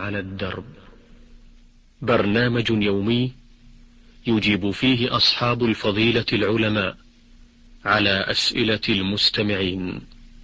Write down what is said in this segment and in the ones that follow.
على الدرب، برنامج يومي يجيب فيه أصحاب الفضيلة العلماء على أسئلة المستمعين.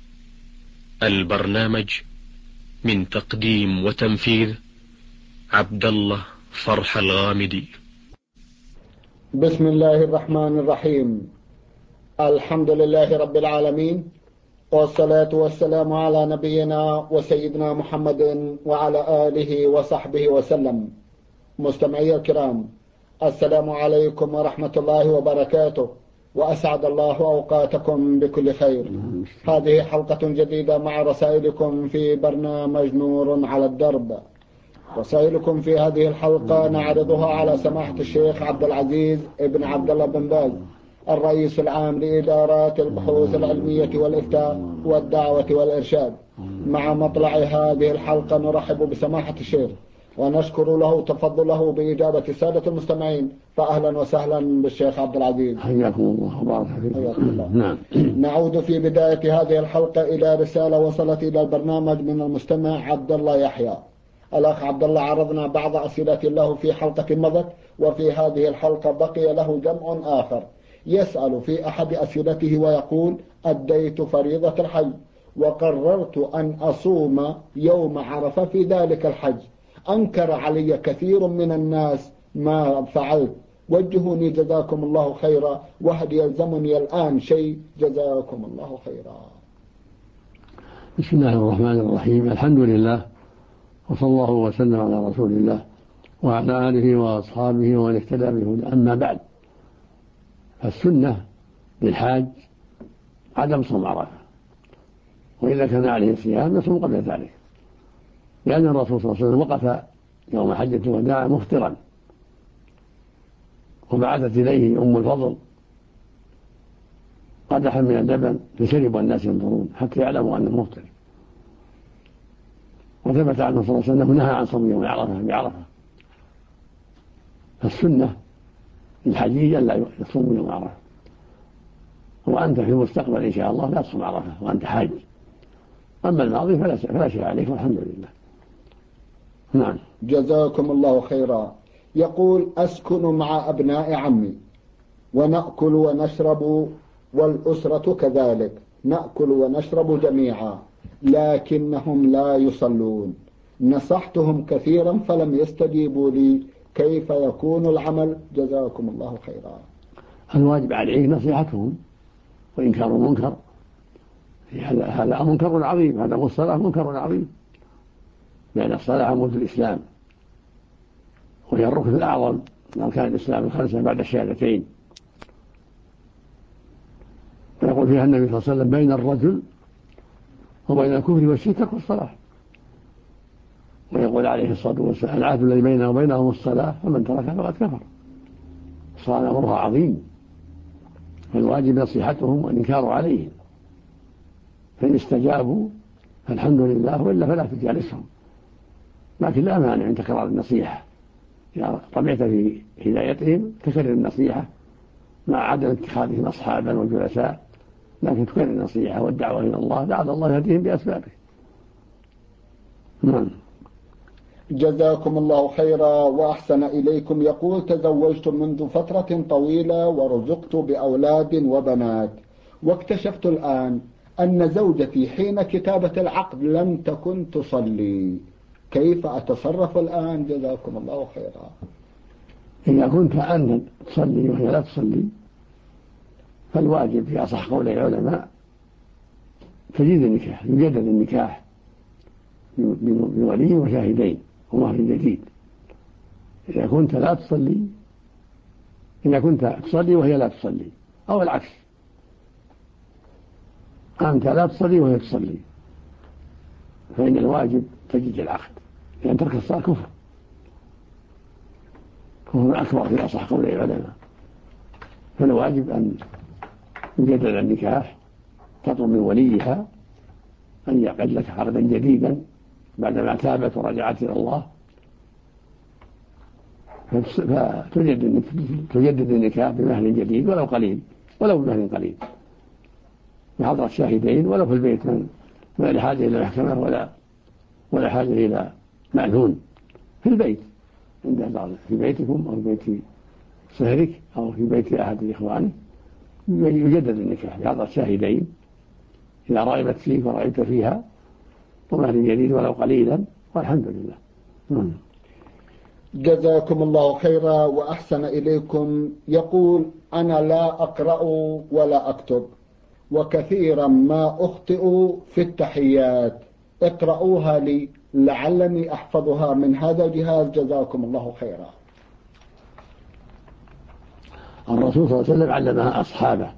البرنامج من تقديم وتنفيذ عبد الله فرح الغامدي. بسم الله الرحمن الرحيم. الحمد لله رب العالمين، والصلاة والسلام على نبينا وسيدنا محمد وعلى آله وصحبه وسلم. مستمعي الكرام، السلام عليكم ورحمة الله وبركاته، وأسعد الله أوقاتكم بكل خير. هذه حلقة جديدة مع رسائلكم في برنامج نور على الدرب. رسائلكم في هذه الحلقة نعرضها على سماحة الشيخ عبد العزيز ابن عبد الله بن باز، الرئيس العام لإدارات البحوث العلمية والإفتاء والدعوة والإرشاد. مع مطلع هذه الحلقة نرحب بسماحة الشيخ ونشكر له تفضله بإجابة السادة المستمعين. فأهلا وسهلا بالشيخ عبد العزيز، حياكم الله وبارك فيكم. نعم. نعود في بداية هذه الحلقة إلى رسالة وصلت إلى البرنامج من المستمع عبد الله يحيى. الأخ عبد الله عرضنا بعض أسئلة له في حلقة مضت، وفي هذه الحلقة بقي له جمع آخر. يسأل في أحد أسئلته ويقول: أديت فريضة الحج وقررت أن أصوم يوم عرفة في ذلك الحج. أنكر علي كثير من الناس ما فعلت، وجهوني جزاكم الله خيرا، وهل يلزمني الآن شيء؟ جزاكم الله خيرا. بسم الله الرحمن الرحيم. الحمد لله، وصلى الله وسلم على رسول الله وعلى آله وأصحابه ومن اهتدى بهداه. أما بعد، فالسنة للحاج عدم صوم عرفة، وإذا كان عليه صيام يصوم قبل ذلك، لأن الرسول صلى الله عليه وسلم وقف يوم حجة الوداع مفطرا، وبعثت إليه أم الفضل قدحا من اللبن فشرب والناس ينظرون حتى يعلموا أنه مفطر. وثبت عنه صلى الله عليه وسلم نهى عن صوم يوم عرفة بعرفة. فالسنة للحجيج ألا يصوم يوم عرفة، وأنت في المستقبل إن شاء الله لا تصوم عرفة وأنت حاج. أما الماضي فلا شيء عليك، والحمد لله. نعم. جزاكم الله خيرا. يقول: أسكن مع أبناء عمي ونأكل ونشرب، والأسرة كذلك، نأكل ونشرب جميعا، لكنهم لا يصلون. نصحتهم كثيرا فلم يستجيبوا لي، كيف يكون العمل؟ جزاكم الله خيرا. الواجب عليه نصيحتهم وإنكار المنكر. هذا منكر عظيم، هذا الصلاة منكر عظيم، لأن الصلاة عمود الإسلام، وهي الركن الأعظم من أركان الإسلام الخمسة بعد الشهادتين. ويقول فيها النبي صلى الله عليه وسلم: بين الرجل وبين الكفر والشرك ترك الصلاة. ويقول عليه الصلاة والسلام: العهد الذي بيننا وبينهم الصلاة، فمن تركها فقد كفر. الصلاة أمرها عظيم، فالواجب نصيحتهم والإنكار عليهم، فإن استجابوا فالحمد لله، وإلا فلا تجالسهم. لكن لا مانع من تكرار النصيحة، إذا طمعت في هدايتهم تكرر النصيحة مع عدم اتخاذهم أصحابا وجلساء، لكن تكرر النصيحة والدعوة إلى الله لعل الله يهديهم بأسبابه. نعم. جزاكم الله خيرا وأحسن إليكم. يقول: تزوجت منذ فترة طويلة ورزقت بأولاد وبنات، واكتشفت الآن أن زوجتي حين كتابة العقد لم تكن تصلي، كيف أتصرف الآن؟ جزاكم الله خيرا. إذا كنت أنت تصلي وهي لا تصلي، فالواجب في أصح قول العلماء تجديد النكاح، يجدد النكاح بولي وشاهدين ومهر جديد. إذا كنت تصلي وهي لا تصلي، أو العكس، أنت لا تصلي وهي تصلي، فإن الواجب تجديد العقد، لأن ترك الصلاة كفر أكبر في أصح قول العلماء. فالواجب أن يجدد النكاح، تطلب من وليها أن يعقد لك عقدا جديدا بعدما تابت ورجعت إلى الله، فتجدد النكاح بمهر جديد ولو قليل، ولو بمهر قليل، بحضرة شاهدين، ولو في البيت، ما لحاجة إلى محكمة ولا حاجة إلى مأذون في البيت، في بيتكم أو في بيت صهرك أو في بيت أحد إخوانك يجدد النكاح بأعطى شاهدين إذا رغبت فيك ورغبت فيها، ومهر جديد ولو قليلا، والحمد لله. جزاكم الله خيرا وأحسن إليكم. يقول: أنا لا أقرأ ولا أكتب، وكثيرا ما أخطئ في التحيات، اقرأوها لي لعلني أحفظها من هذا الجهاز، جزاكم الله خيرا. الرسول صلى الله عليه وسلم علمها أصحابه،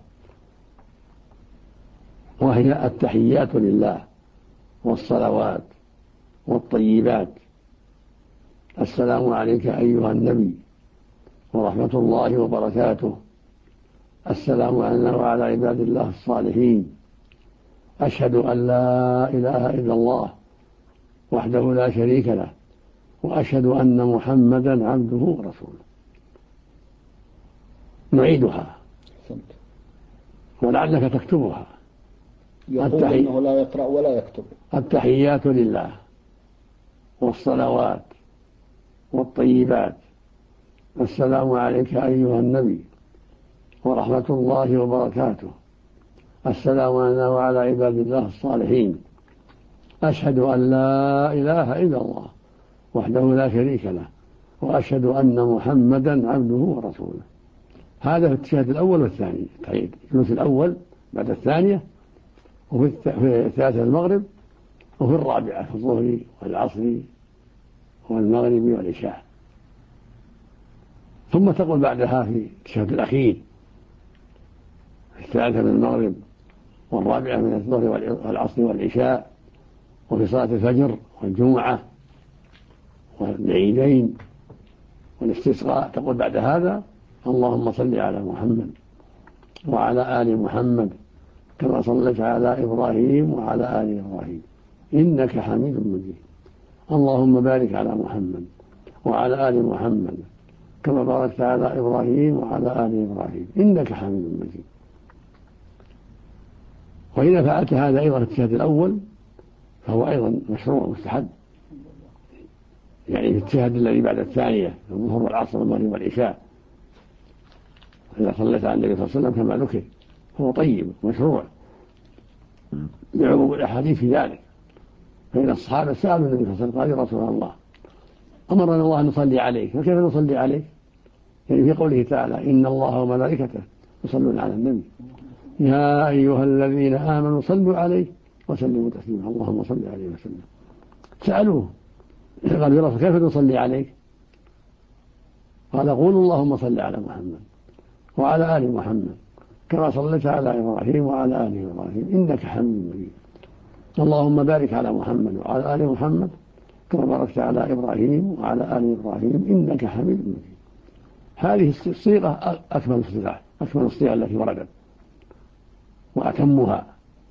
وهي التحيات لله والصلوات والطيبات: السلام عليك أيها النبي ورحمة الله وبركاته، السلام علينا وعلى عباد الله الصالحين، أشهد أن لا إله إلا الله وحده لا شريك له، وأشهد أن محمدا عبده ورسوله. نعيدها ولعلك تكتبها. يقول إنه لا يقرأ ولا يكتب. التحيات لله والصلوات والطيبات: السلام عليك أيها النبي ورحمة الله وبركاته، السلام علينا وعلى عباد الله الصالحين، أشهد أن لا إله إلا الله وحده لا شريك له، وأشهد أن محمدا عبده ورسوله. هذا في التشهد الأول والثاني، الجلوس الأول بعد الثانية، وفي الثالثة المغرب، وفي الرابعة في الظهر والعصر والمغرب والعشاء. ثم تقول بعدها في التشهد الأخير في الثالثة من المغرب، والرابعة من الظهر والعصر والعشاء، وفي صلاة الفجر والجمعة والعيدين والاستسقاء، تقول بعد هذا: اللهم صل على محمد وعلى آل محمد كما صليت على إبراهيم وعلى آل إبراهيم إنك حميد مجيد، اللهم بارك على محمد وعلى آل محمد كما باركت على إبراهيم وعلى آل إبراهيم إنك حميد مجيد. وإذا فعلت هذا أيضا في التشهد الأول فهو أيضا مشروع مستحب، يعني في التشهد الذي بعد الثانية الظهر والعصر والمغرب والعشاء، إذا صليت على النبي صلى الله عليه وسلم كما ذكر هو طيب مشروع لعموم الأحاديث في ذلك. فإن الصحابة سألوا النبي صلى الله عليه وسلم: قال يا رسول الله أمرنا الله أن نصلي عليك، فكيف نصلي عليك؟ يعني في قوله تعالى: إن الله وملائكته يصلون على النبي يا أيها الذين آمنوا صلوا عليه وسلموا تسليما، اللهم صل عليه وسلم. سألوه قالوا: يا رسول كيف نصلي عليك؟ قال: قولوا اللهم صل على محمد وعلى آل محمد كما صليت على إبراهيم وعلى آل إبراهيم إنك حميد مجيد، اللهم بارك على محمد وعلى آل محمد كما باركت على إبراهيم وعلى آل إبراهيم إنك حميد مجيد. هذه الصيغة أكمل الصيغ التي وردت وأتمها،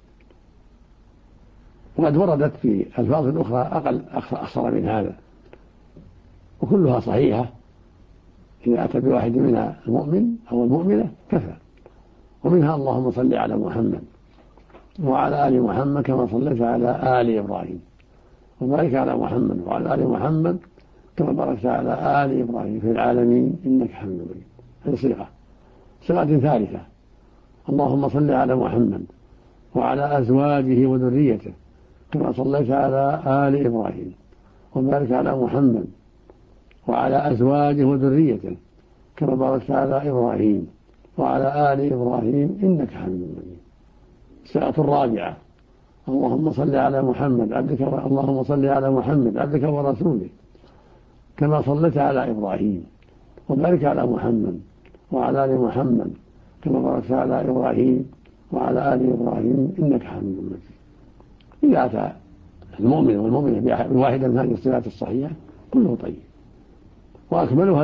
وقد وردت في ألفاظ أخرى أقصر من هذا، وكلها صحيحة. إذا أتى بواحد منها المؤمن أو المؤمنة كفى. ومنها: اللهم صل على محمد وعلى آل محمد كما صليت على آل إبراهيم وبارك على محمد وعلى آل محمد كما باركت على آل إبراهيم في العالمين إنك حميد مجيد. هذه صيغة ثالثة: اللهم صل على محمد وعلى أزواجه وذريته كما صليت على آل إبراهيم وبارك على محمد وعلى أزواجه وذريته كما باركت على إبراهيم وعلى آل إبراهيم إنك حميد مجيد. الصيغة الرابعة: اللهم صل على محمد اللهم صل على محمد عبدك ورسولك كما صليت على إبراهيم وبارك على محمد وعلى آل محمد كما باركت على إبراهيم وعلى آل إبراهيم إنك حميد مجيد. إذا أتى المؤمن والمؤمنة بواحدة من هذه الصفات الصحيحة كله طيب. وأكملها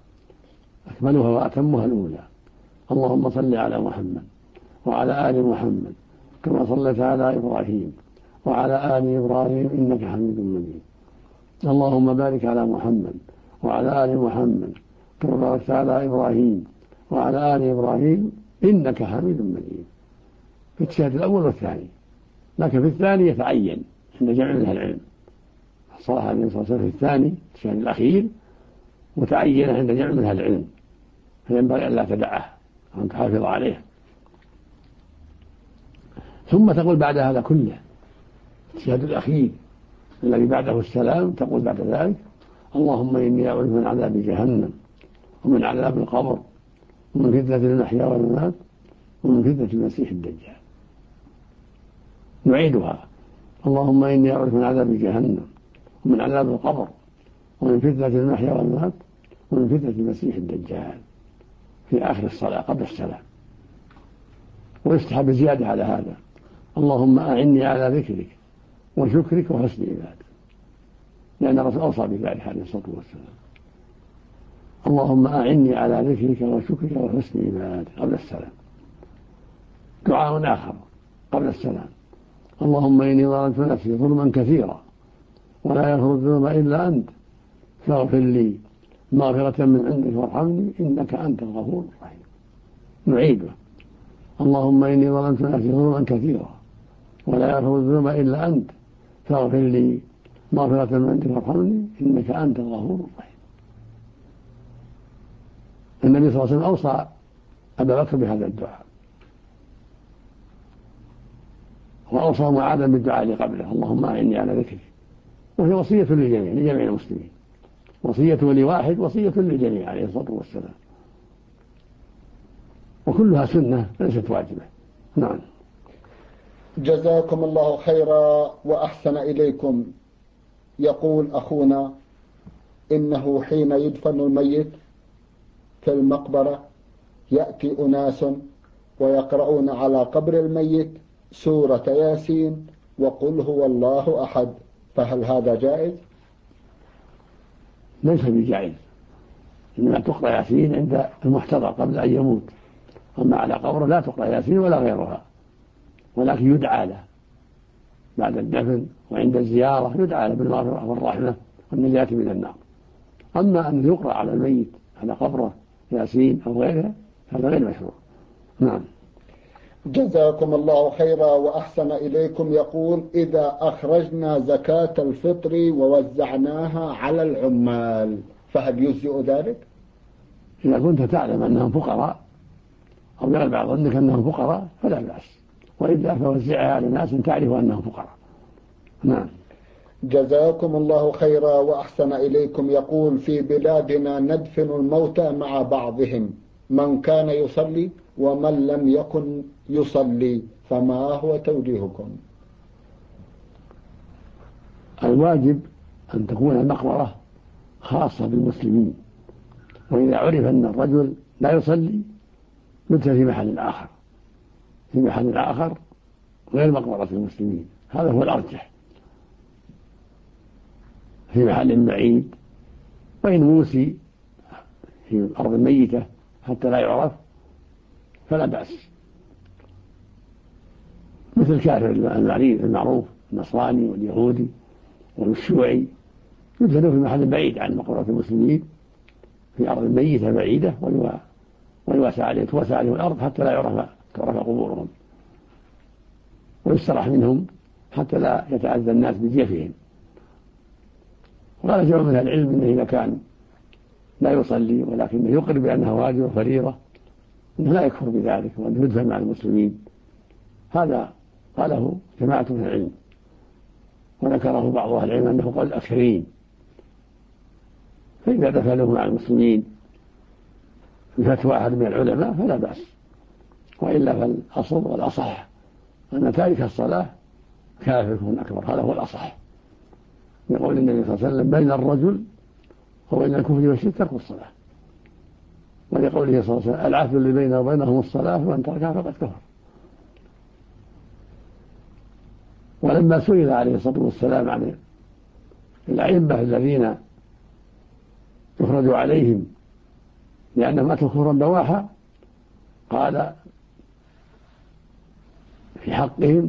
وأتمها الأولى: اللهم صل على محمد وعلى آل محمد كما صليت على إبراهيم وعلى آل إبراهيم إنك حميد مجيد، اللهم بارك على محمد وعلى آل محمد كما باركت على إبراهيم وعلى آل إبراهيم إنك حميد مجيد. في التشهد الأول والثاني، لكن في الثاني يتعين عند جمع من العلم صلاها النبي صلى الله عليه وسلم في الثاني الشهر الأخير متعينة عند جمع من أهل العلم، فينبغي أن لا تدعه وأن تحافظ عليه. ثم تقول بعد هذا كله الشهر الأخير الذي بعده السلام، تقول بعد ذلك: اللهم إني أعوذ من عذاب جهنم ومن عذاب القبر ومن فتنة المحيا والممات ومن فتنة المسيح الدجال. نعيدها: اللهم إني أعوذ من عذاب جهنم ومن عذاب القبر ومن فتنة المحيا والممات ومن فتنة المسيح الدجال، في آخر الصلاة قبل السلام. ويستحب زيادة على هذا: اللهم أعني على ذكرك وشكرك وحسن عبادتك، لأن الرسول أوصى بذلك عليه الصلاة والسلام. اللهم أعني على ذكرك وشكرك وحسن عبادتك قبل السلام. دعاء آخر قبل السلام: اللهم إني ظلمت نفسي ظلما كثيرا ولا يغفر الذنوب إلا أنت فاغفر لي مغفرة من عندك وارحمني إنك أنت الغفور الرحيم. نعيده: اللهم إني ظلمت نفسي ظلما كثيرا ولا يغفر الذنوب إلا أنت فاغفر لي مغفرة من عندك وارحمني إنك أنت الغفور الرحيم. النبي صلى الله عليه وسلم أوصى أبا بكر بهذا الدعاء، وأوصى معاذا بالدعاء اللي قبله: اللهم أعني على ذكرك. وهي وصية لجميع المسلمين، وصية لواحد وصية للجميع عليه الصلاة والسلام، وكلها سنة ليست واجبة. نعم. جزاكم الله خيرا وأحسن إليكم. يقول أخونا: إنه حين يدفن الميت في المقبرة يأتي أناس ويقرؤون على قبر الميت سورة ياسين وقل هو الله أحد، فهل هذا جائز؟ ليس بجائز، إنما تقرأ ياسين عند المحتضر قبل أن يموت، أما على قبره لا تقرأ ياسين ولا غيرها، ولكن يدعى له بعد الدفن وعند الزيارة، يدعى له بالمغفرة والرحمة والنجاة من النار. أما أن يقرأ على الميت على قبره ياسين أو غيرها هذا غير مشروع. نعم. جزاكم الله خيرا وأحسن إليكم. يقول: إذا أخرجنا زكاة الفطر ووزعناها على العمال فهل يجزئ ذلك؟ إذا كنت تعلم أنهم فقراء أو يغلب ظنك أنهم فقراء فلا بأس، وإلا فوزعها على ناس تعرف أنهم فقراء. نعم. جزاكم الله خيرا وأحسن إليكم. يقول: في بلادنا ندفن الموتى مع بعضهم، من كان يصلي ومن لم يكن يصلي، فما هو توجيهكم؟ الواجب أن تكون المقبرة خاصة بالمسلمين، وإذا عرف أن الرجل لا يصلي يدفن في محل آخر، في محل آخر غير مقبرة المسلمين، هذا هو الأرجح، في محل بعيد. وإن موسي في الأرض ميتة حتى لا يعرف فلا بأس، مثل الكافر المعروف النصراني واليهودي والشيوعي يدفنوا في محل بعيد عن مقبرة المسلمين في أرض ميتة بعيدة، ويوسع عليهم الأرض حتى لا تعرف قبورهم، ويستراح منهم حتى لا يتأذى الناس بجيفهم. وقال جمع من العلم إنه إذا كان لا يصلي ولكنه يقر بأنه واجب وفريضة إنه لا يكفر بذلك وأنه يدفن مع المسلمين. هذا قاله جماعة من العلم، وذكره بعض أهل العلم أنه قول الأكثرين، فإذا دفنوه مع المسلمين بفتوى أحد من العلماء فلا بأس، وإلا فالأصل والأصح أن تارك الصلاة كافر أكبر، هذا هو الأصح، يقول النبي صلى الله عليه وسلم: بين الرجل وبين الكفر والشرك ترك الصلاة، ولقوله صلى الله عليه وسلم: العهد اللي بينه وبينهم الصلاة ومن تركها فقد كفر. ولما سئل عليه الصلاة والسلام عن الأئمة الذين يخرج عليهم لأنهم أتوا كفرا بواحا، قال في حقهم: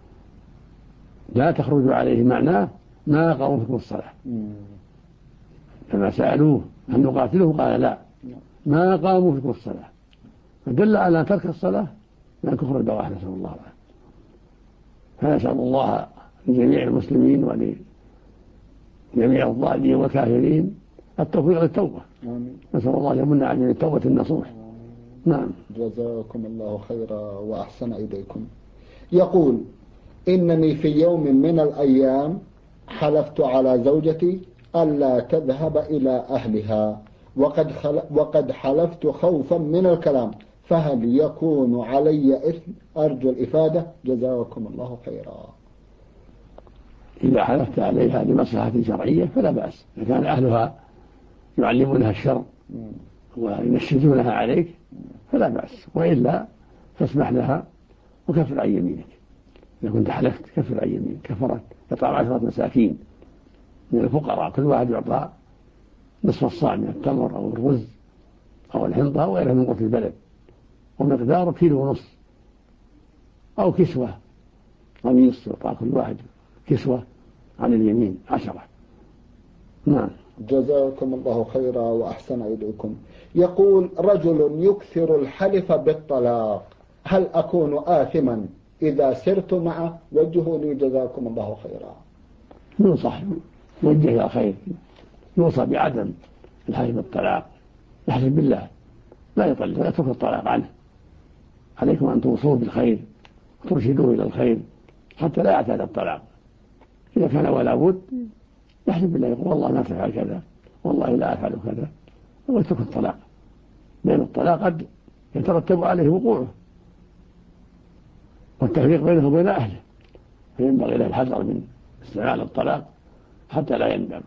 لا تخرجوا عليه، معناه ما قاموا فيكم الصلاة. لما سألوه هل نقاتلهم قال: لا، ما قاموا فيكم الصلاة، فدل على ترك الصلاة من كفر البواح، نسأل الله العافية. فنسأل الله لجميع المسلمين جميع الضالين والكافرين التوفيق للتوبة. آمين. نسأل الله أن يمن علينا التوبة النصوح. نعم. جزاكم الله خيرا وأحسن إليكم. يقول: إنني في يوم من الأيام حلفت على زوجتي ألا تذهب إلى أهلها وقد حلفت خوفا من الكلام، فهل يكون علي إثم؟ أرجو الإفادة، جزاكم الله خيرا. إذا حلفت عليها لمصلحة شرعية فلا بأس، إذا كان أهلها يعلمونها الشر وينشدونها عليك فلا بأس، وإلا فاسمح لها وكفر عن يمينك. إذا كنت حلفت كفر عن يمينك كفرت إطعام 10 مساكين من الفقراء، كل واحد يعطى نصف الصاع من التمر أو الرز أو الحنطة أو غيرها من قوت البلد، ومقداره 1.5 كيلو، أو كسوة قميص يعطى كل واحد كسوة عن اليمين 10. نعم. جزاكم الله خيرا وأحسن إليكم. يقول: رجل يكثر الحلف بالطلاق، هل أكون آثما إذا سرت معه؟ وجهوني جزاكم الله خيرا. ينصح يوجه إلى خير، يوصى بعدم الحلف بالطلاق، يحلف بالله لا يطلق، لا يترك الطلاق عنه. عليكم أن توصوه بالخير وترشدوه إلى الخير حتى لا يعتاد الطلاق. إذا كان ولا بد يحلف بالله، يقول والله ما تفعل كذا، والله لا أفعل كذا، ويترك الطلاق، لأن الطلاق قد يترتب عليه وقوعه والتفريق بينه وبين أهله، فينبغي له الحذر من استعمال الطلاق حتى لا يندم.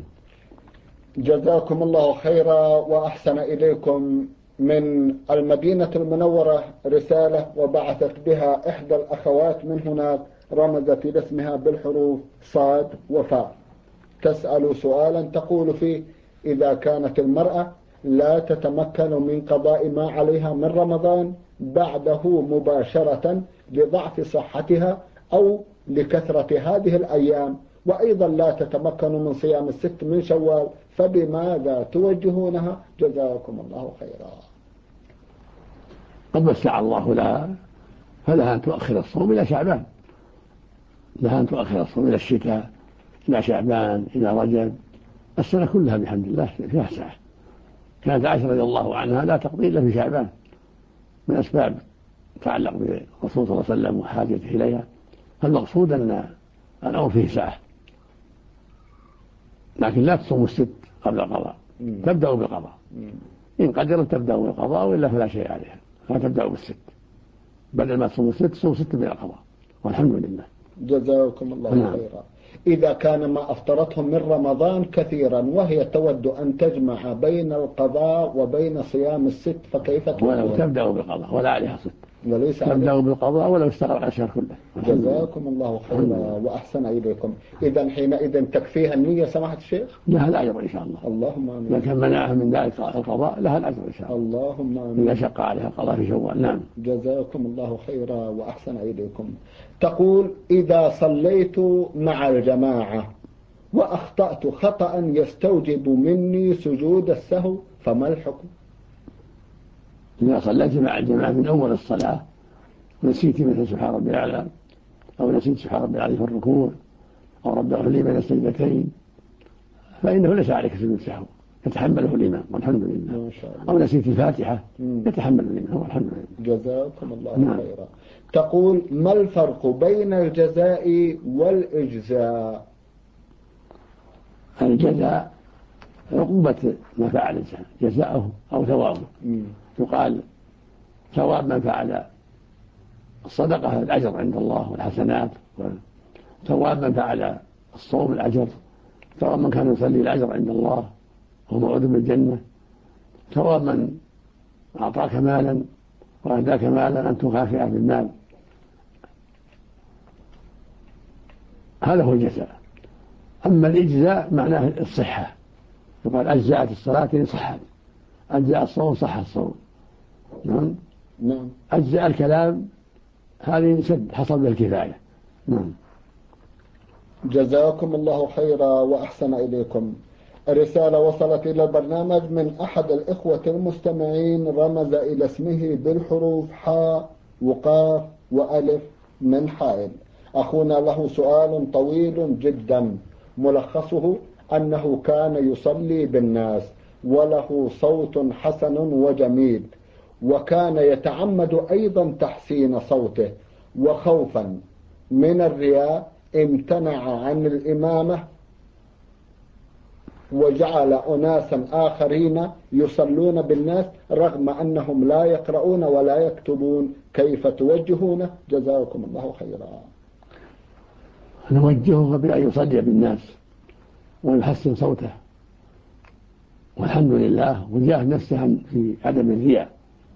جزاكم الله خيرا وأحسن إليكم. من المدينة المنورة رسالة وبعثت بها إحدى الأخوات من هناك، رمزت إلى اسمها بالحروف صاد وفاء، تسأل سؤالا تقول فيه: إذا كانت المرأة لا تتمكن من قضاء ما عليها من رمضان بعده مباشرة لضعف صحتها أو لكثرة هذه الأيام، وأيضا لا تتمكن من صيام 6 من شوال، فبماذا توجهونها؟ جزاكم الله خيرا. قد وسع الله لها، فلها أن تؤخر الصوم إلى شعبان، لها أن تؤخر الصوم إلى الشتاء، إلى شعبان، إلى رجب، السنة كلها بحمد الله فيها سعة. كانت عائشة رضي الله عنها لا تقضي إلا في شعبان من أسباب تعلق بالرسول صلى الله عليه وسلم وحاجته إليها، فالمقصود أن الأمر فيه سعة، لكن لا تصوم 6 قبل القضاء، تبدأ بالقضاء، إن قدرت تبدأ بالقضاء وإلا فلا شيء عليها، لا تبدأ بال6، بدل ما تصوم 6 تصوم 6 من القضاء، والحمد لله. جزاكم الله خيرا. إذا كان ما أفطرتهم من رمضان كثيرا وهي تود أن تجمع بين القضاء وبين صيام 6 فكيف تكون؟ ولو تبدأ بالقضاء ولا عليها 6، وليس تبدأ بالقضاء ولو استغرق الشهر كله. جزاكم الله خيرا وأحسن إليكم. إذا حينئذ تكفيها النية سماحة الشيخ؟ لها الأجر إن شاء الله. اللهم آمين. إذا كان منعها من ذلك القضاء لها الأجر إن شاء الله. اللهم آمين. إذا شق عليها القضاء في شوال. نعم. جزاكم الله خيرا وأحسن إليكم. تقول: إذا صليت مع الجماعة وأخطأت خطأ يستوجب مني سجود السهو، فما الحكم؟ إذا صليت مع الجماعة من أول الصلاة ونسيت مثل سبحان ربي الأعلى، أو نسيت سبحان ربي العظيم في الركوع، أو رب اغفر لي بين السجدتين، فإنه ليس عليك سجود السهو، يتحمله الإمام والحمد لله. ما شاء الله. أو نسيت الفاتحة يتحمل الإمام والحمد لله. جزاكم الله خيرا. تقول: ما الفرق بين الجزاء والإجزاء؟ الجزاء عقوبة ما فعل الإنسان، جزاءه أو ثوابه. يقال ثواب من فعل الصدقة الأجر عند الله والحسنات، ثواب من فعل الصوم الأجر، ثواب من كان يصلي الأجر عند الله وهو موعود بالجنة، ثواب من أعطاك مالا وأهداك مالا أن تكافئه بالمال، هذا هو الجزاء. أما الإجزاء معناه الصحة، يقال أجزأت الصلاة إن صحت، أجزأ الصوم صح الصوم. نعم. أجزاء الكلام هذه سد حصل به الكفاية. نعم. جزاكم الله خيرا وأحسن إليكم. رسالة وصلت إلى البرنامج من أحد الإخوة المستمعين، رمز إلى اسمه بالحروف حاء وقاف وألف من حائل. أخونا له سؤال طويل جدا، ملخصه: أنه كان يصلي بالناس وله صوت حسن وجميل، وكان يتعمد أيضا تحسين صوته، وخوفا من الرياء امتنع عن الإمامة وجعل أناسا آخرين يصلون بالناس رغم أنهم لا يقرؤون ولا يكتبون. كيف توجهونه؟ جزاكم الله خيرا. نوجهه بأن يصلي بالناس ويحسن صوته، والحمد لله، ويجاهد نفسه في عدم الرياء،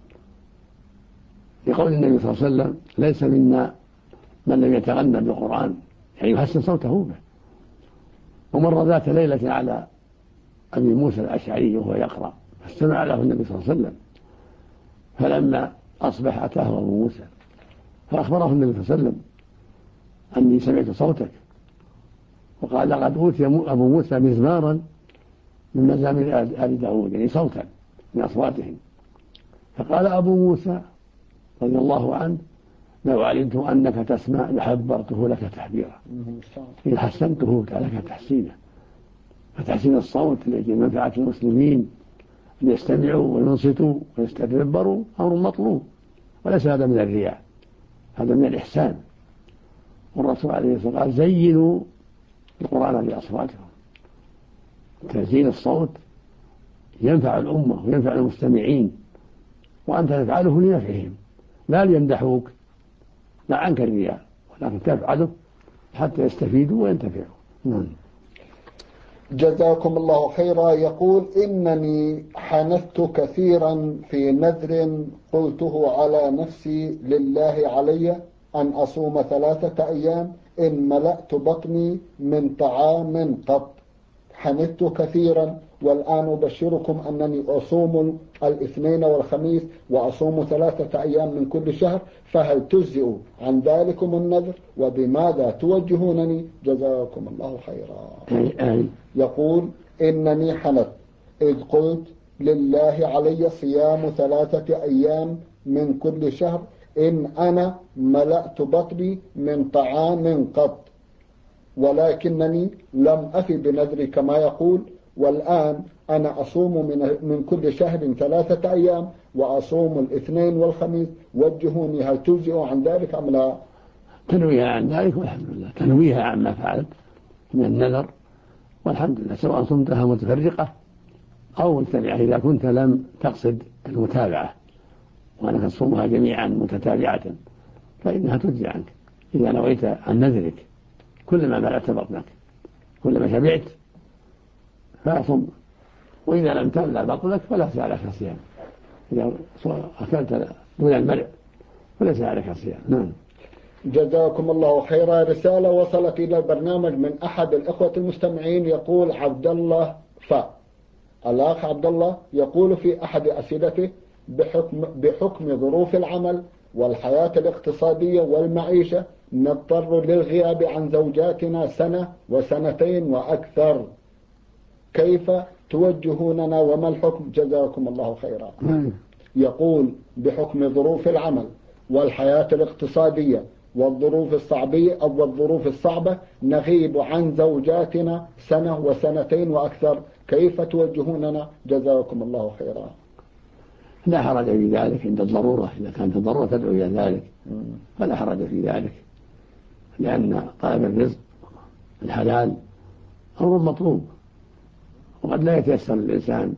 لقول النبي صلى الله عليه وسلم: ليس منا من لم يتغنى بالقرآن، يعني يحسن صوته به. ومر ذات ليلة على أبي موسى الأشعري وهو يقرأ، فاستمع له النبي صلى الله عليه وسلم، فلما أصبح أتاه أبو موسى فأخبره النبي صلى الله عليه وسلم: أني سمعت صوتك. وقال: لقد أوتي أبو موسى مزمارا من مزامير آل داود، يعني صوتا من أصواتهم. فقال أبو موسى رضي الله عنه: لو علمت أنك تسمع لحبرته لك تحبيرا. إن حسنته لك تحسينه، فتحسين الصوت لأجل منفعة المسلمين أن يستمعوا وينصتوا ويستدبروا أمر مطلوب، وليس هذا من الرياء، هذا من الإحسان. والرسول عليه الصلاة والسلام قال: زينوا القرآن بأصواتهم. تزيين الصوت ينفع الأمة وينفع المستمعين، وأنت تفعله لنفعهم لا ليمدحوك، لا عنك الرياء، ولكن تفعله حتى يستفيدوا وينتفعوا. جزاكم الله خيرا. يقول: إنني حنثت كثيرا في نذر قلته على نفسي لله علي أن أصوم 3 أيام إن ملأت بطني من طعام قط. حنثت كثيرا، والآن أبشركم أنني أصوم الاثنين والخميس، وأصوم 3 أيام من كل شهر، فهل تجزئ عن ذلكم النذر؟ وبماذا توجهونني؟ جزاكم الله خيرا. يقول: إنني حنثت إذ قلت لله علي صيام 3 أيام من كل شهر إن أنا ملأت بطني من طعام قط، ولكنني لم أفي بنذري كما يقول، والآن أنا أصوم من كل شهر 3 أيام وأصوم الاثنين والخميس. وجهوني، هل تجزئ عن ذلك أم لا؟ تنويها عن ذلك والحمد لله، تنويها عما فعلت من النذر والحمد لله، سواء صمتها متفرقة أو متبعة. إذا كنت لم تقصد المتابعة وأنك تصومها جميعا متتابعة فإنها تجزي عنك. إذا نويت عن نذرك كلما ملأت بطنك كلما شبعت فأصم، وإذا لم تملأ بطنك فلا عليك صيام. إذا أكلت دون الملء فليس عليك صيام. نعم. جزاكم الله خيرا. رسالة وصلت إلى البرنامج من أحد الإخوة المستمعين، يقول عبد الله الأخ عبد الله يقول في أحد أسئلته: بحكم ظروف العمل والحياة الاقتصادية والمعيشة نضطر للغياب عن زوجاتنا 1 و2 وأكثر، كيف توجهوننا وما الحكم؟ جزاكم الله خيرا. يقول: بحكم ظروف العمل والحياة الاقتصادية والظروف الصعبة نغيب عن زوجاتنا 1 و2 وأكثر، كيف توجهوننا؟ جزاكم الله خيرا. لا حرج في ذلك عند الضرورة، إذا كانت الضرورة تدعو إلى ذلك فلا حرج في ذلك، لأن طلب الرزق الحلال أمر مطلوب، وقد لا يتيسر للإنسان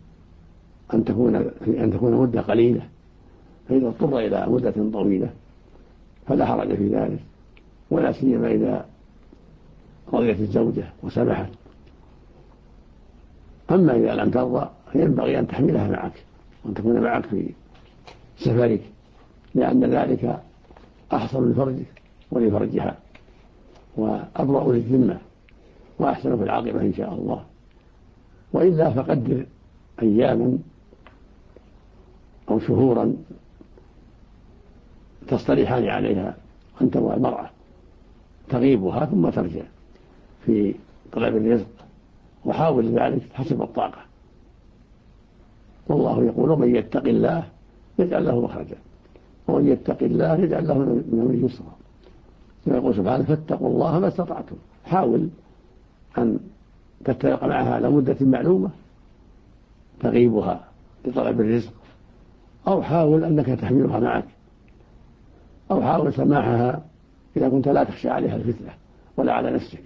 أن تكون مدة قليلة، فإذا اضطر إلى مدة طويلة فلا حرج في ذلك، ولا سيما إذا رضيت الزوجة وسمحت. أما إذا لم ترضى فينبغي أن تحملها معك وأن تكون معك في سفرك، لأن ذلك أحسن لفرجك ولفرجها وأبرأ للذمة وأحسن في العاقبة إن شاء الله. وإلا فقدر أياما أو شهورا تصطلحان عليها أنت والمرأة، تغيبها ثم ترجع في طلب الرزق، وحاول ذلك حسب الطاقة. والله يقول: ومن يتق الله يجعل له مخرجا ومن يتق الله يجعل له من أمره يسرا. ويقول سبحانه: فاتقوا الله ما استطعتم. حاول أن تتفق معها على مدة معلومة تغيبها لطلب الرزق، أو حاول أنك تحملها معك، أو حاول سماحها إذا كنت لا تخشى عليها الفتنة ولا على نفسك.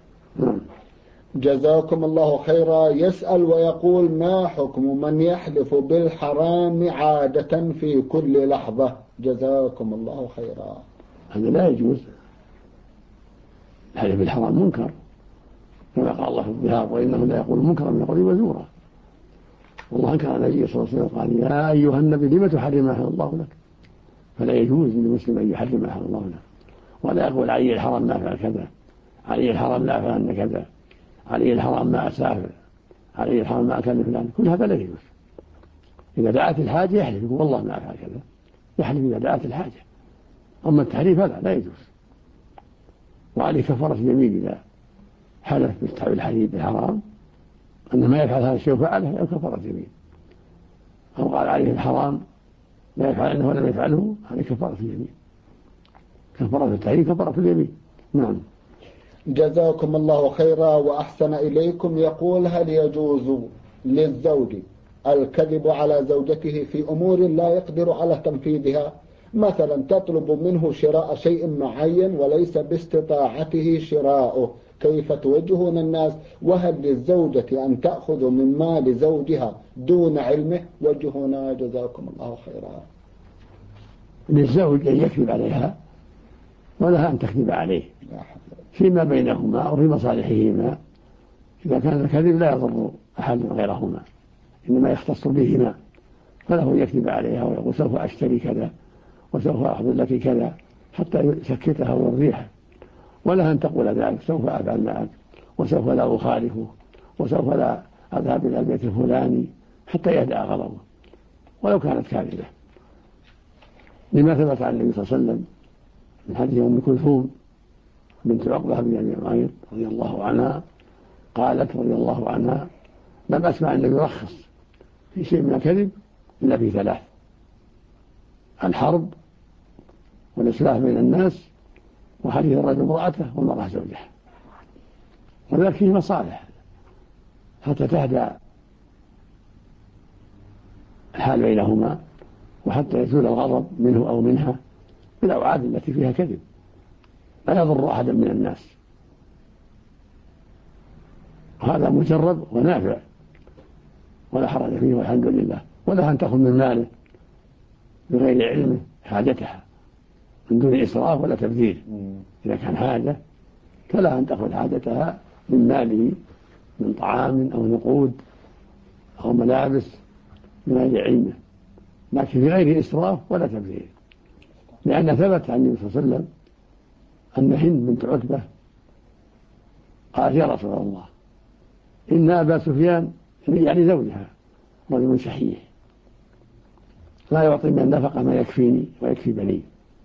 جزاكم الله خيرا. يسأل ويقول: ما حكم من يحلف بالحرام عادة في كل لحظة؟ جزاكم الله خيرا. هذا لا يجوز. الحلف بالحرام منكر، كما قال الله في الظهار: وإنه لا يقول منكرا من قوله وزورا. والله أنكر النبي صلى الله عليه وسلم قال: يا أيها النبي لم تحرم ما أحل الله لك؟ فلا يجوز للمسلم أن يحرم ما أحل الله له، ولا يقول: علي الحرام ما أفعل كذا، علي الحرام لا أفعل كذا، علي الحرام ما أسافر، علي الحرام ما أكل فلان. كل هذا لا يجوز. إذا دعت الحاجة يحلف، يقول: والله ما أفعل كذا، يحلف إذا دعت الحاجة. أما التحريف هذا لا يجوز. وعليه كفارة يمين إذا حلف بالحليف بالحرام أن ما يفعل هذا الشيء وفعله، أو كفارة يمين، أو قال عليه الحرام لا يفعل أنه ولم يفعله، عليه كفارة اليمين. كفارة التحريف كفارة اليمين. نعم. جزاكم الله خيرا وأحسن إليكم. يقول: هل يجوز للزوج الكذب على زوجته في أمور لا يقدر على تنفيذها؟ مثلا تطلب منه شراء شيء معين وليس باستطاعته شراؤه، كيف توجهون الناس؟ وهل للزوجة أن تأخذ من مال زوجها دون علمه؟ وجهونا جزاكم الله خيرا. للزوج أن يكذب عليها ولها أن تكذب عليه فيما بينهما أو في مصالحهما. إذا كان الكذب لا يضر أحد غيرهما، إنما يختص بهما، فله يكذب عليها ويقول: سوف أشتري كذا، وسوف أحضر لك كذا، حتى يسكتها ويرضيها. ولها أن تقول ذلك: سوف أفعل معك، وسوف لا أخالفه، وسوف لا أذهب إلى البيت الفلاني، حتى يهدأ غضبه ولو كانت كاذبة، لما ثبت عن النبي صلى الله عليه وسلم من حديث أم كلثوم بنت عقبة بن أبي معيط رضي الله عنها قالت رضي الله عنها: لم أسمع النبي يرخص في شيء من الكذب إلا في ثلاث: الحرب، والإصلاح بين الناس، وحديث الرجل امرأته والمرأة زوجها. وذلك فيه مصالح حتى تهدى الحال بينهما، وحتى يزول الغضب منه أو منها بالأوعاد التي فيها كذب، لا يضر أحدا من الناس. هذا مجرد ونافع ولا حرج فيه والحمد لله. ولا أن تأخذ من ماله بغير علمه حاجتها من دون إسراف ولا تبذير. إذا كان حاجة فلا أن تأخذ حاجتها من ماله من طعام أو نقود أو ملابس بغير علمه، لكن بغير إسراف ولا تبذير. لأن ثبت عن النبي صلى الله عليه وسلم أن هند بنت عتبة قالت: يا رسول الله، إن أبا سفيان يعني زوجها رجل شحيح لا يعطي من النفقة ما يكفيني ويكفي بني،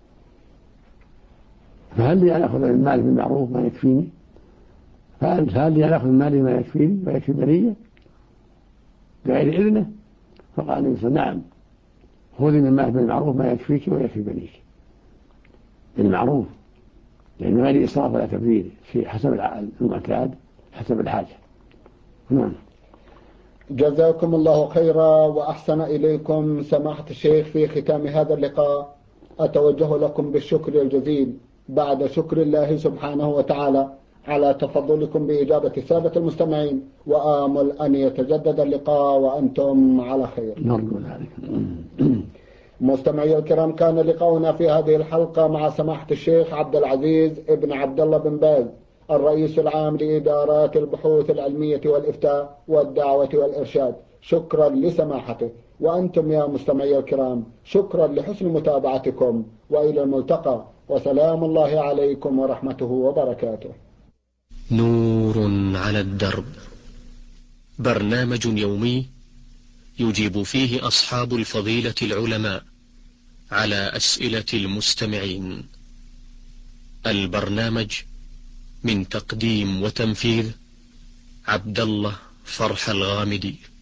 فهل لي أن أخذ من ماله بالمعروف ما يكفيني؟ فهل لي أن أخذ من ماله ما يكفيني ويكفي بني بغير إذنه؟ فقال النبي صلى الله عليه وسلم: نعم، خذي من ماله بالمعروف ما يكفيك ويكفي بنيك. بالمعروف، لأن ما لي إسراف ولا تبذير، في حسب المعتاد حسب الحاجة. نعم. جزاكم الله خيرا وأحسن إليكم. سماحة الشيخ، في ختام هذا اللقاء أتوجه لكم بالشكر الجزيل بعد شكر الله سبحانه وتعالى على تفضلكم بإجابة السادة المستمعين، وآمل أن يتجدد اللقاء وأنتم على خير. نرجو ذلك. مستمعي الكرام، كان لقاؤنا في هذه الحلقة مع سماحة الشيخ عبد العزيز ابن عبد الله بن باز، الرئيس العام لإدارات البحوث العلمية والإفتاء والدعوة والإرشاد. شكرا لسماحته. وأنتم يا مستمعي الكرام، شكرا لحسن متابعتكم، وإلى الملتقى، وسلام الله عليكم ورحمته وبركاته. نور على الدرب، برنامج يومي يجيب فيه أصحاب الفضيلة العلماء على أسئلة المستمعين. البرنامج من تقديم وتنفيذ عبد الله فرح الغامدي.